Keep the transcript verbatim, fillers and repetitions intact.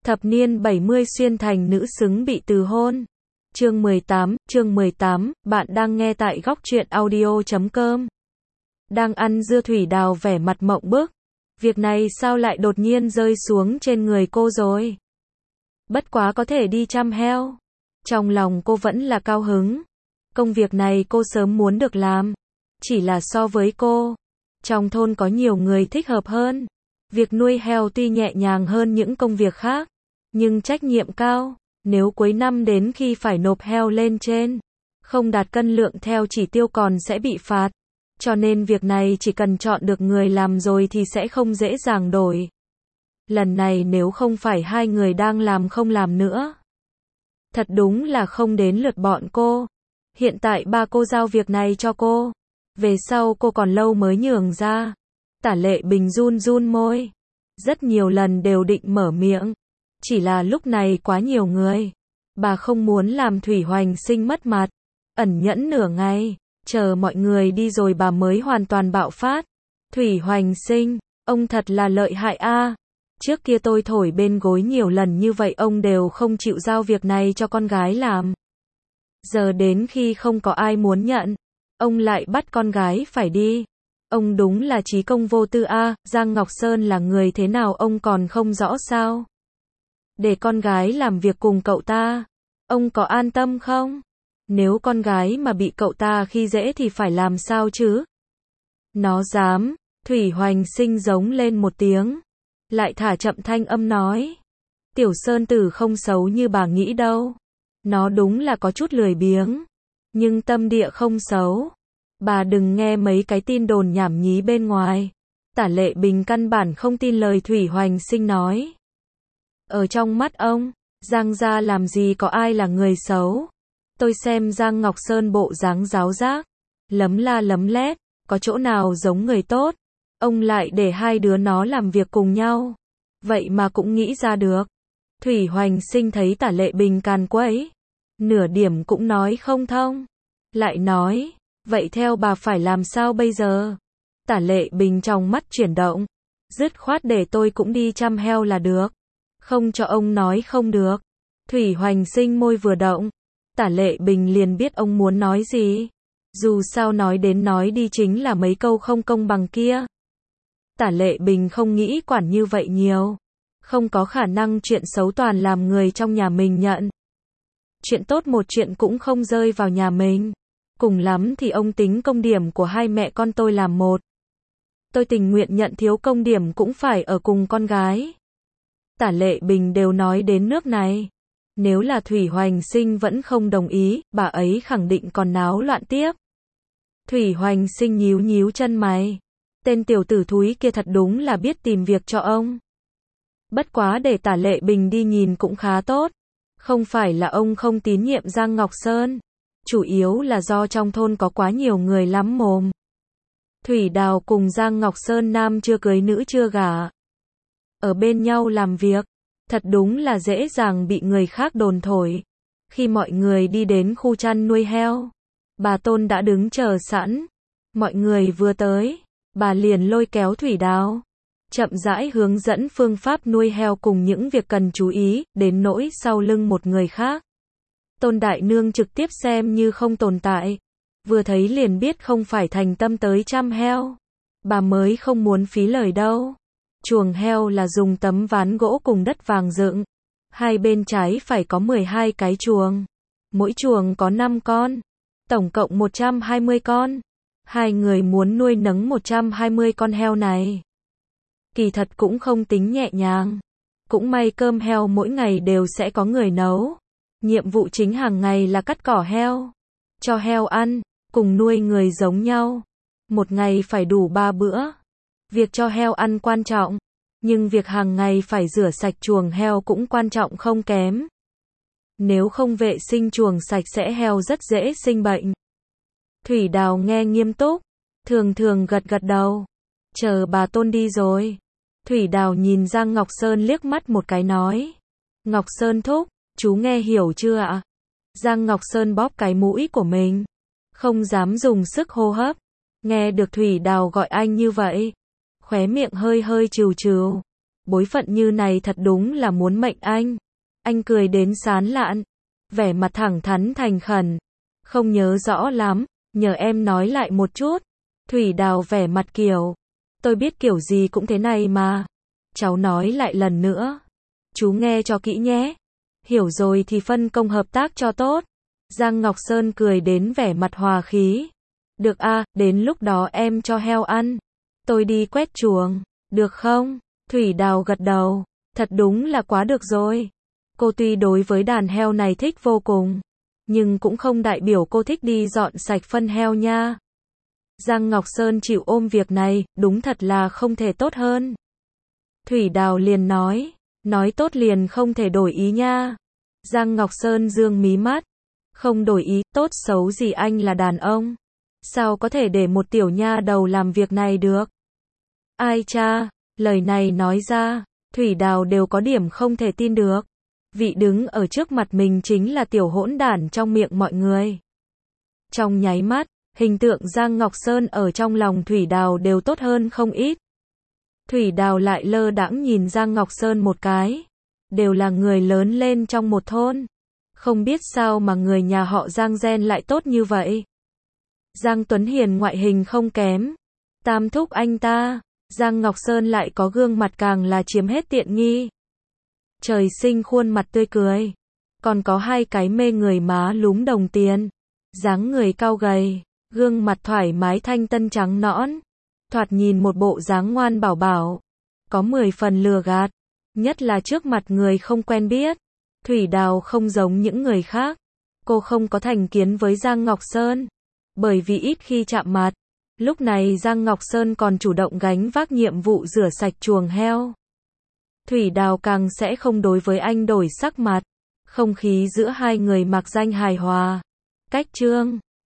Thập niên bảy mươi xuyên thành nữ xứng bị từ hôn. Chương mười tám, chương mười tám, bạn đang nghe tại góc truyện audio chấm com. Đang ăn dưa Thủy Đào vẻ mặt mộng bức. Việc này sao lại đột nhiên rơi xuống trên người cô rồi? Bất quá có thể đi chăm heo. Trong lòng cô vẫn là cao hứng. Công việc này cô sớm muốn được làm. Chỉ là so với cô, trong thôn có nhiều người thích hợp hơn. Việc nuôi heo tuy nhẹ nhàng hơn những công việc khác, nhưng trách nhiệm cao. Nếu cuối năm đến khi phải nộp heo lên trên, không đạt cân lượng theo chỉ tiêu còn sẽ bị phạt. Cho nên việc này chỉ cần chọn được người làm rồi thì sẽ không dễ dàng đổi. Lần này nếu không phải hai người đang làm không làm nữa, thật đúng là không đến lượt bọn cô. Hiện tại ba cô giao việc này cho cô, về sau cô còn lâu mới nhường ra. Tả Lệ Bình run run môi, rất nhiều lần đều định mở miệng, chỉ là lúc này quá nhiều người, bà không muốn làm Thủy Hoành Sinh mất mặt. Ẩn nhẫn nửa ngày, chờ mọi người đi rồi bà mới hoàn toàn bạo phát. Thủy Hoành Sinh, ông thật là lợi hại a. Trước kia tôi thổi bên gối nhiều lần như vậy ông đều không chịu giao việc này cho con gái làm. Giờ đến khi không có ai muốn nhận, ông lại bắt con gái phải đi. Ông đúng là trí công vô tư a. Giang Ngọc Sơn là người thế nào ông còn không rõ sao? Để con gái làm việc cùng cậu ta, ông có an tâm không? Nếu con gái mà bị cậu ta khi dễ thì phải làm sao chứ? Nó dám. Thủy Hoành Sinh giống lên một tiếng, lại thả chậm thanh âm nói, Tiểu Sơn Tử không xấu như bà nghĩ đâu. Nó đúng là có chút lười biếng, nhưng tâm địa không xấu. Bà đừng nghe mấy cái tin đồn nhảm nhí bên ngoài. Tả Lệ Bình căn bản không tin lời Thủy Hoành Sinh nói. Ở trong mắt ông, Giang gia làm gì có ai là người xấu. Tôi xem Giang Ngọc Sơn bộ dáng giáo giác, lấm la lấm lét, có chỗ nào giống người tốt. Ông lại để hai đứa nó làm việc cùng nhau, vậy mà cũng nghĩ ra được. Thủy Hoành Sinh thấy Tả Lệ Bình càn quấy, nửa điểm cũng nói không thông, lại nói, vậy theo bà phải làm sao bây giờ? Tả Lệ Bình trong mắt chuyển động, dứt khoát để tôi cũng đi chăm heo là được, không cho ông nói không được. Thủy Hoành Sinh môi vừa động, Tả Lệ Bình liền biết ông muốn nói gì. Dù sao nói đến nói đi chính là mấy câu không công bằng kia. Tả Lệ Bình không nghĩ quản như vậy nhiều, không có khả năng chuyện xấu toàn làm người trong nhà mình nhận. Chuyện tốt một chuyện cũng không rơi vào nhà mình. Cùng lắm thì ông tính công điểm của hai mẹ con tôi làm một. Tôi tình nguyện nhận thiếu công điểm cũng phải ở cùng con gái. Tả Lệ Bình đều nói đến nước này. Nếu là Thủy Hoành Sinh vẫn không đồng ý, bà ấy khẳng định còn náo loạn tiếp. Thủy Hoành Sinh nhíu nhíu chân mày. Tên tiểu tử thúi kia thật đúng là biết tìm việc cho ông. Bất quá để Tả Lệ Bình đi nhìn cũng khá tốt. Không phải là ông không tín nhiệm Giang Ngọc Sơn, chủ yếu là do trong thôn có quá nhiều người lắm mồm. Thủy Đào cùng Giang Ngọc Sơn nam chưa cưới nữ chưa gả, ở bên nhau làm việc, thật đúng là dễ dàng bị người khác đồn thổi. Khi mọi người đi đến khu chăn nuôi heo, bà Tôn đã đứng chờ sẵn. Mọi người vừa tới, bà liền lôi kéo Thủy Đào, chậm rãi hướng dẫn phương pháp nuôi heo cùng những việc cần chú ý, đến nỗi sau lưng một người khác. Tôn Đại Nương trực tiếp xem như không tồn tại, vừa thấy liền biết không phải thành tâm tới chăm heo. Bà mới không muốn phí lời đâu. Chuồng heo là dùng tấm ván gỗ cùng đất vàng dựng. Hai bên trái phải có mười hai cái chuồng. Mỗi chuồng có năm con. Tổng cộng một trăm hai mươi con. Hai người muốn nuôi nấng một trăm hai mươi con heo này. Kỳ thật cũng không tính nhẹ nhàng. Cũng may cơm heo mỗi ngày đều sẽ có người nấu. Nhiệm vụ chính hàng ngày là cắt cỏ heo, cho heo ăn, cùng nuôi người giống nhau. Một ngày phải đủ ba bữa. Việc cho heo ăn quan trọng, nhưng việc hàng ngày phải rửa sạch chuồng heo cũng quan trọng không kém. Nếu không vệ sinh chuồng sạch sẽ heo rất dễ sinh bệnh. Thủy Đào nghe nghiêm túc, thường thường gật gật đầu. Chờ bà Tôn đi rồi, Thủy Đào nhìn Giang Ngọc Sơn liếc mắt một cái nói, Ngọc Sơn thúc, chú nghe hiểu chưa ạ? Giang Ngọc Sơn bóp cái mũi của mình, không dám dùng sức hô hấp. Nghe được Thủy Đào gọi anh như vậy, khóe miệng hơi hơi trừu trừu. bối phận như này thật đúng là muốn mệnh anh. Anh cười đến sán lạn, vẻ mặt thẳng thắn thành khẩn. Không nhớ rõ lắm, nhờ em nói lại một chút. Thủy Đào vẻ mặt kiểu, tôi biết kiểu gì cũng thế này mà. Cháu nói lại lần nữa. Chú nghe cho kỹ nhé. Hiểu rồi thì phân công hợp tác cho tốt. Giang Ngọc Sơn cười đến vẻ mặt hòa khí. Được a, à, đến lúc đó em cho heo ăn. Tôi đi quét chuồng, được không? Thủy Đào gật đầu. Thật đúng là quá được rồi. Cô tuy đối với đàn heo này thích vô cùng, nhưng cũng không đại biểu cô thích đi dọn sạch phân heo nha. Giang Ngọc Sơn chịu ôm việc này, đúng thật là không thể tốt hơn. Thủy Đào liền nói, nói tốt liền không thể đổi ý nha. Giang Ngọc Sơn dương mí mắt, không đổi ý, tốt xấu gì anh là đàn ông. Sao có thể để một tiểu nha đầu làm việc này được? Ai cha, lời này nói ra, Thủy Đào đều có điểm không thể tin được. Vị đứng ở trước mặt mình chính là tiểu hỗn đản trong miệng mọi người. Trong nháy mắt, hình tượng Giang Ngọc Sơn ở trong lòng Thủy Đào đều tốt hơn không ít. Thủy Đào lại lơ đãng nhìn Giang Ngọc Sơn một cái. Đều là người lớn lên trong một thôn. Không biết sao mà người nhà họ Giang gen lại tốt như vậy. Giang Tuấn Hiền ngoại hình không kém. Tam thúc anh ta. Giang Ngọc Sơn lại có gương mặt càng là chiếm hết tiện nghi. Trời sinh khuôn mặt tươi cười. Còn có hai cái mê người má lúm đồng tiền. Dáng người cao gầy. Gương mặt thoải mái thanh tân trắng nõn. Thoạt nhìn một bộ dáng ngoan bảo bảo. Có mười phần lừa gạt. Nhất là trước mặt người không quen biết. Thủy Đào không giống những người khác. Cô không có thành kiến với Giang Ngọc Sơn. Bởi vì ít khi chạm mặt. Lúc này Giang Ngọc Sơn còn chủ động gánh vác nhiệm vụ rửa sạch chuồng heo. Thủy Đào càng sẽ không đối với anh đổi sắc mặt. Không khí giữa hai người mặc danh hài hòa. Cách chương